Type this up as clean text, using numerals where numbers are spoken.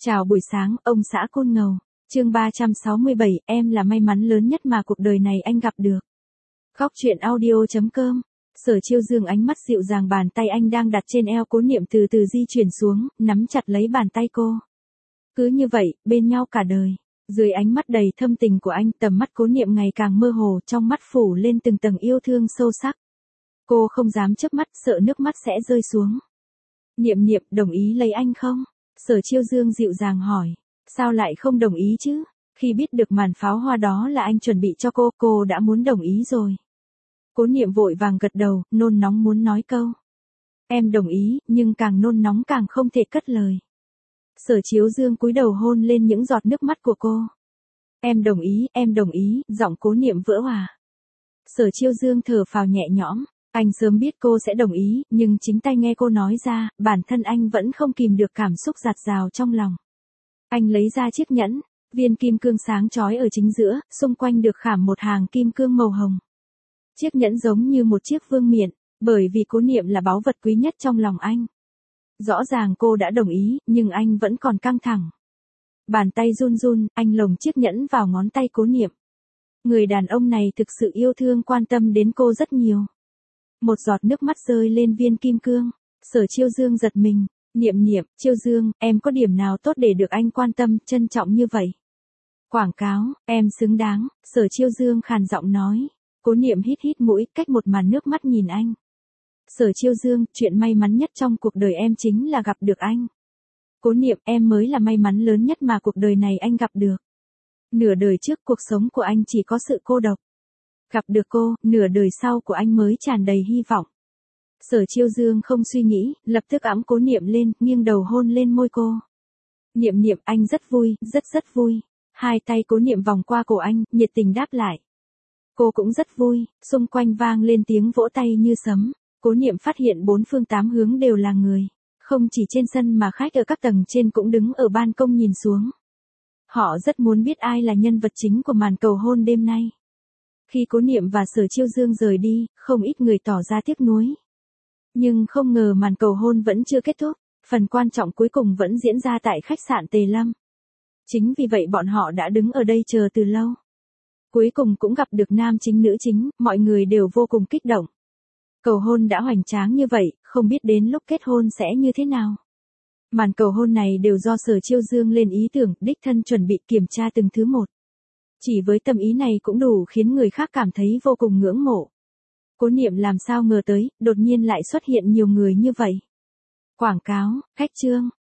Chào buổi sáng, ông xã Côn Ngầu. Chương 367, em là may mắn lớn nhất mà cuộc đời này anh gặp được. Góc truyện audio.com. Sở Chiêu Dương ánh mắt dịu dàng, bàn tay anh đang đặt trên eo Cố Niệm từ từ di chuyển xuống, nắm chặt lấy bàn tay cô. Cứ như vậy, bên nhau cả đời. Dưới ánh mắt đầy thâm tình của anh, tầm mắt Cố Niệm ngày càng mơ hồ, trong mắt phủ lên từng tầng yêu thương sâu sắc. Cô không dám chớp mắt, sợ nước mắt sẽ rơi xuống. Niệm Niệm, đồng ý lấy anh không? Sở Chiêu Dương dịu dàng hỏi. Sao lại không đồng ý chứ? Khi biết được màn pháo hoa đó là anh chuẩn bị cho cô đã muốn đồng ý rồi. Cố Niệm vội vàng gật đầu, nôn nóng muốn nói câu. Em đồng ý, nhưng càng nôn nóng càng không thể cất lời. Sở Chiêu Dương cúi đầu hôn lên những giọt nước mắt của cô. Em đồng ý, giọng Cố Niệm vỡ òa. Sở Chiêu Dương thở phào nhẹ nhõm. Anh sớm biết cô sẽ đồng ý, nhưng chính tay nghe cô nói ra, bản thân anh vẫn không kìm được cảm xúc dạt dào trong lòng. Anh lấy ra chiếc nhẫn, viên kim cương sáng chói ở chính giữa, xung quanh được khảm một hàng kim cương màu hồng. Chiếc nhẫn giống như một chiếc vương miện, bởi vì Cố Niệm là báu vật quý nhất trong lòng anh. Rõ ràng cô đã đồng ý, nhưng anh vẫn còn căng thẳng. Bàn tay run run, anh lồng chiếc nhẫn vào ngón tay Cố Niệm. Người đàn ông này thực sự yêu thương, quan tâm đến cô rất nhiều. Một giọt nước mắt rơi lên viên kim cương. Sở Chiêu Dương giật mình. Niệm Niệm, Chiêu Dương, em có điểm nào tốt để được anh quan tâm, trân trọng như vậy? Quảng cáo, em xứng đáng, Sở Chiêu Dương khàn giọng nói. Cố Niệm hít hít mũi, cách một màn nước mắt nhìn anh. Sở Chiêu Dương, chuyện may mắn nhất trong cuộc đời em chính là gặp được anh. Cố Niệm, em mới là may mắn lớn nhất mà cuộc đời này anh gặp được. Nửa đời trước cuộc sống của anh chỉ có sự cô độc. Gặp được cô, nửa đời sau của anh mới tràn đầy hy vọng. Sở Chiêu Dương không suy nghĩ, lập tức ẵm Cố Niệm lên, nghiêng đầu hôn lên môi cô. Niệm Niệm, anh rất vui, rất vui. Hai tay Cố Niệm vòng qua cổ anh, nhiệt tình đáp lại. Cô cũng rất vui, xung quanh vang lên tiếng vỗ tay như sấm. Cố Niệm phát hiện bốn phương tám hướng đều là người. Không chỉ trên sân mà khách ở các tầng trên cũng đứng ở ban công nhìn xuống. Họ rất muốn biết ai là nhân vật chính của màn cầu hôn đêm nay. Khi Cố Niệm và Sở Chiêu Dương rời đi, không ít người tỏ ra tiếc nuối. Nhưng không ngờ màn cầu hôn vẫn chưa kết thúc, phần quan trọng cuối cùng vẫn diễn ra tại khách sạn Tề Lâm. Chính vì vậy bọn họ đã đứng ở đây chờ từ lâu. Cuối cùng cũng gặp được nam chính nữ chính, mọi người đều vô cùng kích động. Cầu hôn đã hoành tráng như vậy, không biết đến lúc kết hôn sẽ như thế nào. Màn cầu hôn này đều do Sở Chiêu Dương lên ý tưởng, đích thân chuẩn bị kiểm tra từng thứ một. Chỉ với tâm ý này cũng đủ khiến người khác cảm thấy vô cùng ngưỡng mộ. Cố Niệm làm sao ngờ tới, đột nhiên lại xuất hiện nhiều người như vậy. Quảng cáo, khách trương,